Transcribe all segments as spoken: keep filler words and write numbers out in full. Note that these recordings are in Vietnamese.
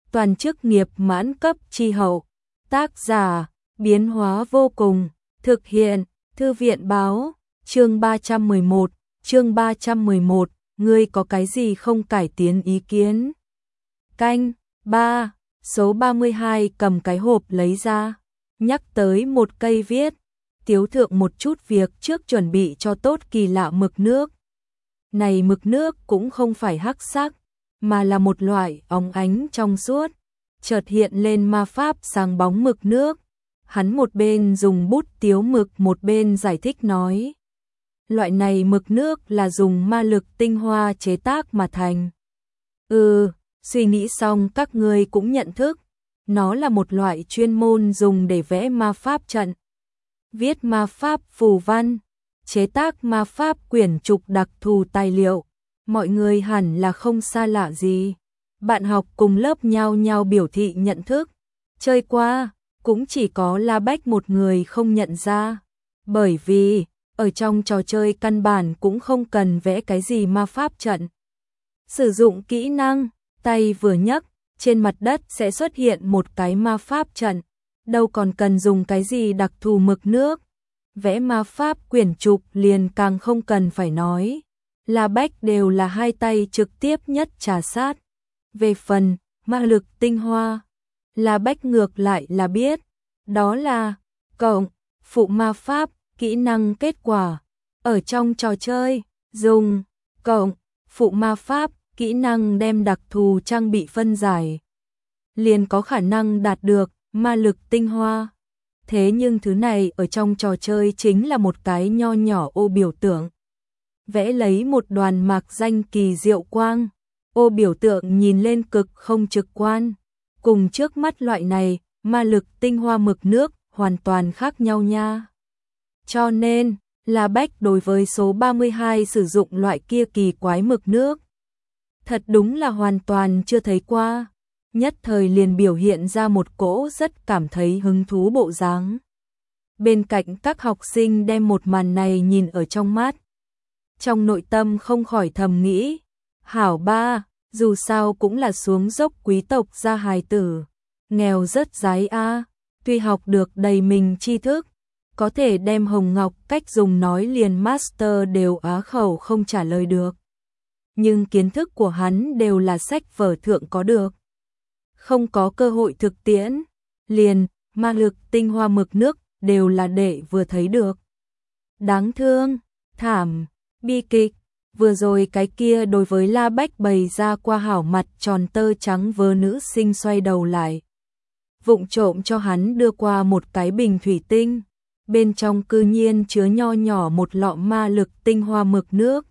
toàn chức nghiệp mãn cấp chi hậu. Tác giả, biến hóa vô cùng, thực hiện, thư viện báo, chương ba trăm mười một, chương ba trăm mười một, ngươi có cái gì không cải tiến ý kiến? Canh, ba, số ba mươi hai cầm cái hộp lấy ra, nhắc tới một cây viết, tiếu thượng một chút việc trước chuẩn bị cho tốt kỳ lạ mực nước. Này mực nước cũng không phải hắc sắc, mà là một loại óng ánh trong suốt, chợt hiện lên ma pháp sáng bóng mực nước. Hắn một bên dùng bút tiếu mực một bên giải thích nói. Loại này mực nước là dùng ma lực tinh hoa chế tác mà thành. Ừ, suy nghĩ xong các ngươi cũng nhận thức. Nó là một loại chuyên môn dùng để vẽ ma pháp trận, viết ma pháp phù văn, chế tác ma pháp quyển trục đặc thù tài liệu. Mọi người hẳn là không xa lạ gì. Bạn học cùng lớp nhau nhau biểu thị nhận thức. Chơi qua, cũng chỉ có La Bách một người không nhận ra. Bởi vì, ở trong trò chơi căn bản cũng không cần vẽ cái gì ma pháp trận. Sử dụng kỹ năng, tay vừa nhấc, trên mặt đất sẽ xuất hiện một cái ma pháp trận. Đâu còn cần dùng cái gì đặc thù mực nước. Vẽ ma pháp quyển trục liền càng không cần phải nói. La Bách đều là hai tay trực tiếp nhất trà sát. Về phần ma lực tinh hoa, La Bách ngược lại là biết, đó là cộng phụ ma pháp, kỹ năng kết quả. Ở trong trò chơi, dùng cộng phụ ma pháp, kỹ năng đem đặc thù trang bị phân giải, liền có khả năng đạt được ma lực tinh hoa. Thế nhưng thứ này ở trong trò chơi chính là một cái nho nhỏ ô biểu tượng. Vẽ lấy một đoàn mạc danh kỳ diệu quang. Ô biểu tượng nhìn lên cực không trực quan. Cùng trước mắt loại này, ma lực tinh hoa mực nước hoàn toàn khác nhau nha. Cho nên, La Bách đối với số ba mươi hai sử dụng loại kia kỳ quái mực nước. Thật đúng là hoàn toàn chưa thấy qua. Nhất thời liền biểu hiện ra một cỗ rất cảm thấy hứng thú bộ dáng. Bên cạnh các học sinh đem một màn này nhìn ở trong mắt. Trong nội tâm không khỏi thầm nghĩ, hảo ba, dù sao cũng là xuống dốc quý tộc gia hài tử, nghèo rất dái a, tuy học được đầy mình tri thức, có thể đem hồng ngọc cách dùng nói liền master đều á khẩu không trả lời được. Nhưng kiến thức của hắn đều là sách vở thượng có được. Không có cơ hội thực tiễn, liền, ma lực tinh hoa mực nước đều là để vừa thấy được. Đáng thương, thảm, bi kịch, vừa rồi cái kia đối với La Bách bày ra qua hảo mặt tròn tơ trắng vớ nữ sinh xoay đầu lại. Vụng trộm cho hắn đưa qua một cái bình thủy tinh, bên trong cư nhiên chứa nho nhỏ một lọ ma lực tinh hoa mực nước.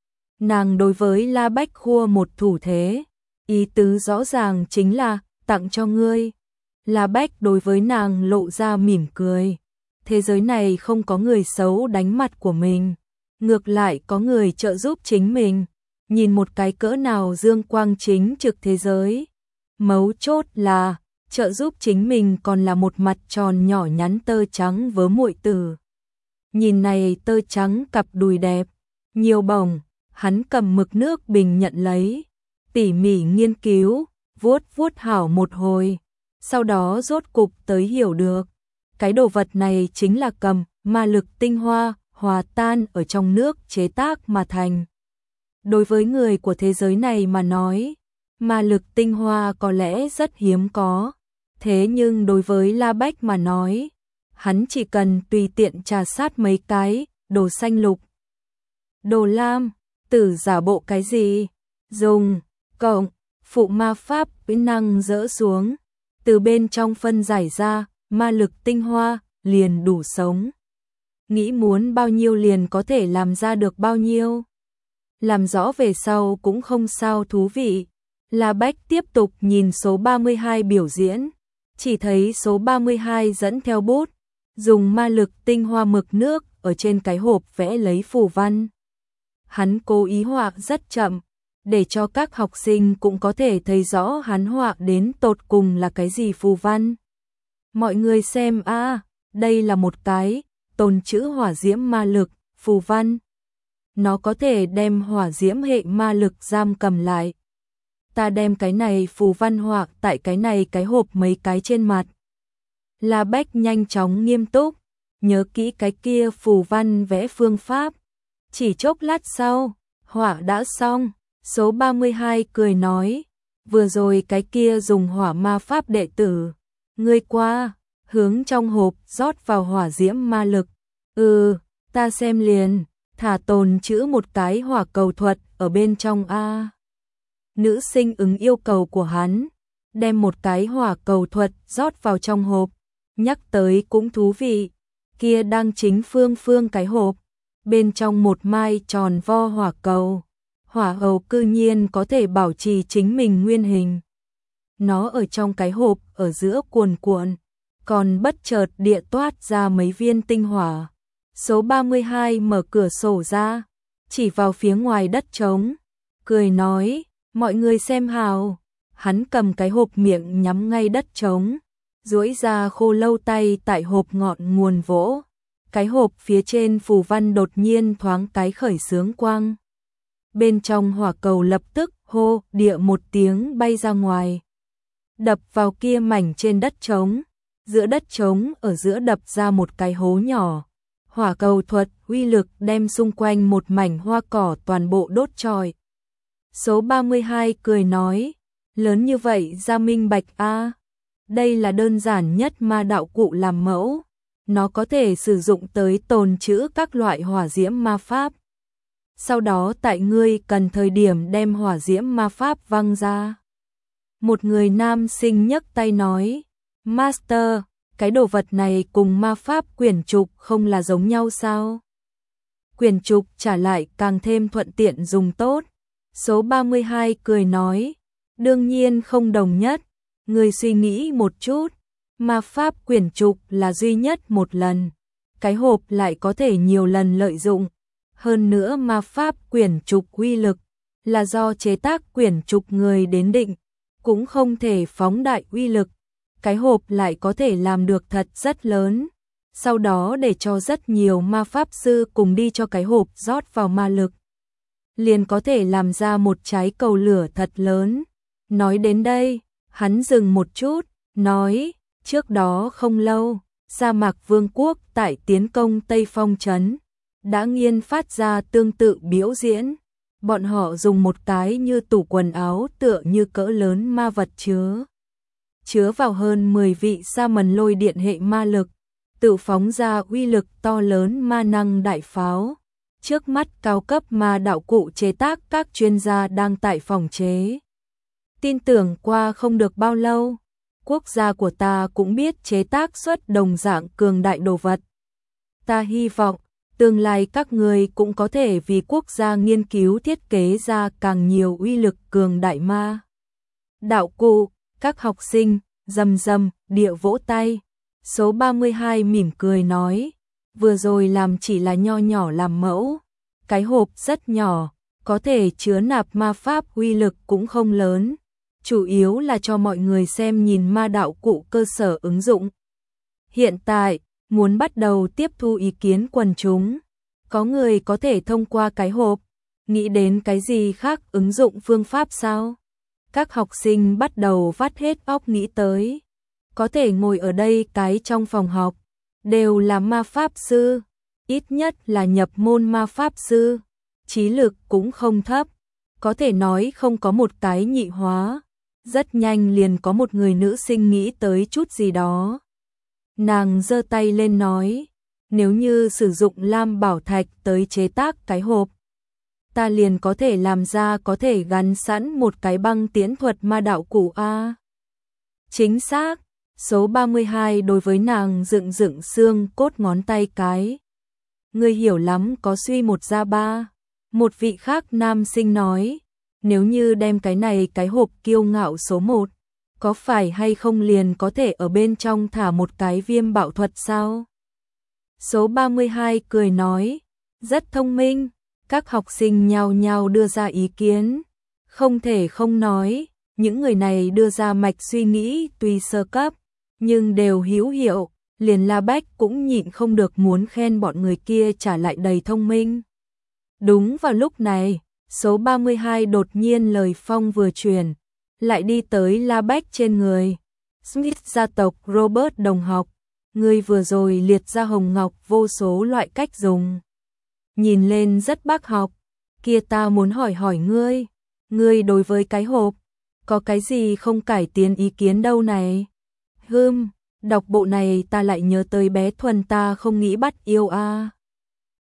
Nàng đối với La Bách khua một thủ thế, ý tứ rõ ràng chính là tặng cho ngươi. La Bách đối với nàng lộ ra mỉm cười. Thế giới này không có người xấu đánh mặt của mình, ngược lại có người trợ giúp chính mình. Nhìn một cái cỡ nào dương quang chính trực thế giới. Mấu chốt là trợ giúp chính mình còn là một mặt tròn nhỏ nhắn tơ trắng vớ muội tử. Nhìn này tơ trắng cặp đùi đẹp, nhiều bồng, hắn cầm mực nước bình nhận lấy, tỉ mỉ nghiên cứu, vuốt vuốt hảo một hồi, sau đó rốt cục tới hiểu được. Cái đồ vật này chính là cầm ma lực tinh hoa hòa tan ở trong nước chế tác mà thành. Đối với người của thế giới này mà nói, ma lực tinh hoa có lẽ rất hiếm có. Thế nhưng đối với La Bách mà nói, hắn chỉ cần tùy tiện trà sát mấy cái, đồ xanh lục, đồ lam, tử giả bộ cái gì, dùng, cộng, phụ ma pháp kỹ năng dỡ xuống, từ bên trong phân giải ra, ma lực tinh hoa, liền đủ sống. Nghĩ muốn bao nhiêu liền có thể làm ra được bao nhiêu. Làm rõ về sau cũng không sao thú vị. La Bách tiếp tục nhìn số ba mươi hai biểu diễn, chỉ thấy số ba mươi hai dẫn theo bút, dùng ma lực tinh hoa mực nước ở trên cái hộp vẽ lấy phù văn. Hắn cố ý họa rất chậm, để cho các học sinh cũng có thể thấy rõ hắn họa đến tột cùng là cái gì phù văn. Mọi người xem a, đây là một cái tồn trữ hỏa diễm ma lực, phù văn. Nó có thể đem hỏa diễm hệ ma lực giam cầm lại. ta đem cái này phù văn họa tại cái này cái hộp mấy cái trên mặt. La Bách nhanh chóng nghiêm túc, nhớ kỹ cái kia phù văn vẽ phương pháp. Chỉ chốc lát sau, họa đã xong, số ba mươi hai cười nói, vừa rồi cái kia dùng hỏa ma pháp đệ tử, ngươi qua, hướng trong hộp rót vào hỏa diễm ma lực. Ừ, ta xem liền, thả tồn chữ một cái hỏa cầu thuật ở bên trong a. Nữ sinh ứng yêu cầu của hắn, đem một cái hỏa cầu thuật rót vào trong hộp, nhắc tới cũng thú vị, kia đang chính phương phương cái hộp, bên trong một mai tròn vo hỏa cầu, hỏa hầu cư nhiên có thể bảo trì chính mình nguyên hình. Nó ở trong cái hộp ở giữa cuồn cuộn, còn bất chợt địa toát ra mấy viên tinh hỏa. Số ba mươi hai mở cửa sổ ra, chỉ vào phía ngoài đất trống, cười nói, mọi người xem hào. Hắn cầm cái hộp miệng nhắm ngay đất trống, duỗi ra khô lâu tay tại hộp ngọn nguồn vỗ. Cái hộp phía trên phù văn đột nhiên thoáng cái khởi sướng quang. Bên trong hỏa cầu lập tức hô địa một tiếng bay ra ngoài, đập vào kia mảnh trên đất trống, giữa đất trống ở giữa đập ra một cái hố nhỏ. Hỏa cầu thuật uy lực đem xung quanh một mảnh hoa cỏ toàn bộ đốt trọi. Số ba mươi hai cười nói, lớn như vậy ra minh bạch a, đây là đơn giản nhất ma đạo cụ làm mẫu, nó có thể sử dụng tới tồn trữ các loại hỏa diễm ma pháp. Sau đó tại ngươi cần thời điểm đem hỏa diễm ma pháp văng ra. Một người nam sinh nhấc tay nói, Master, cái đồ vật này cùng ma pháp quyển trục không là giống nhau sao? Quyển trục trả lại càng thêm thuận tiện dùng tốt. Số ba mươi hai cười nói, đương nhiên không đồng nhất, người suy nghĩ một chút, ma pháp quyển trục là duy nhất một lần, cái hộp lại có thể nhiều lần lợi dụng. Hơn nữa ma pháp quyển trục uy lực là do chế tác quyển trục người đến định, cũng không thể phóng đại uy lực. Cái hộp lại có thể làm được thật rất lớn, sau đó để cho rất nhiều ma pháp sư cùng đi cho cái hộp rót vào ma lực, liền có thể làm ra một trái cầu lửa thật lớn. Nói đến đây, hắn dừng một chút, nói, trước đó không lâu, Sa Mạc Vương quốc tại tiến công Tây Phong trấn đã nghiên phát ra tương tự biểu diễn. Bọn họ dùng một cái như tủ quần áo tựa như cỡ lớn ma vật chứa chứa vào hơn mười vị sa mần lôi điện hệ ma lực, tự phóng ra uy lực to lớn ma năng đại pháo. Trước mắt cao cấp ma đạo cụ chế tác các chuyên gia đang tại phòng chế. Tin tưởng qua không được bao lâu, quốc gia của ta cũng biết chế tác xuất đồng dạng cường đại đồ vật. Ta hy vọng tương lai các người cũng có thể vì quốc gia nghiên cứu thiết kế ra càng nhiều uy lực cường đại ma đạo cụ. Các học sinh rầm rầm địa vỗ tay. Số ba mươi hai mỉm cười nói, vừa rồi làm chỉ là nho nhỏ làm mẫu, cái hộp rất nhỏ, có thể chứa nạp ma pháp uy lực cũng không lớn, chủ yếu là cho mọi người xem nhìn ma đạo cụ cơ sở ứng dụng. Hiện tại, muốn bắt đầu tiếp thu ý kiến quần chúng, có người có thể thông qua cái hộp, nghĩ đến cái gì khác ứng dụng phương pháp sao? Các học sinh bắt đầu vắt hết óc nghĩ tới, có thể ngồi ở đây cái trong phòng học, đều là ma pháp sư, ít nhất là nhập môn ma pháp sư, trí lực cũng không thấp, có thể nói không có một cái nhị hóa. Rất nhanh liền có một người nữ sinh nghĩ tới chút gì đó. Nàng giơ tay lên nói, nếu như sử dụng lam bảo thạch tới chế tác cái hộp, ta liền có thể làm ra có thể gắn sẵn một cái băng tiễn thuật ma đạo cụ a. Chính xác, số ba mươi hai đối với nàng dựng dựng xương cốt ngón tay cái. Ngươi hiểu lắm, có suy một ra ba. Một vị khác nam sinh nói, nếu như đem cái này cái hộp kiêu ngạo số một, có phải hay không liền có thể ở bên trong thả một cái viêm bạo thuật sao? Số ba mươi hai cười nói, rất thông minh. Các học sinh nhao nhao đưa ra ý kiến. Không thể không nói, những người này đưa ra mạch suy nghĩ tuy sơ cấp, nhưng đều hữu hiệu, liền La Bách cũng nhịn không được muốn khen bọn người kia trả lại đầy thông minh. Đúng vào lúc này, số ba mươi hai đột nhiên lời phong vừa truyền, lại đi tới La Bách trên người. Smith gia tộc Robert đồng học, ngươi vừa rồi liệt ra hồng ngọc vô số loại cách dùng. Nhìn lên rất bác học, kia ta muốn hỏi hỏi ngươi, ngươi đối với cái hộp, có cái gì không cải tiến ý kiến đâu này? Hừm, đọc bộ này ta lại nhớ tới bé Thuần ta không nghĩ bắt yêu a. À.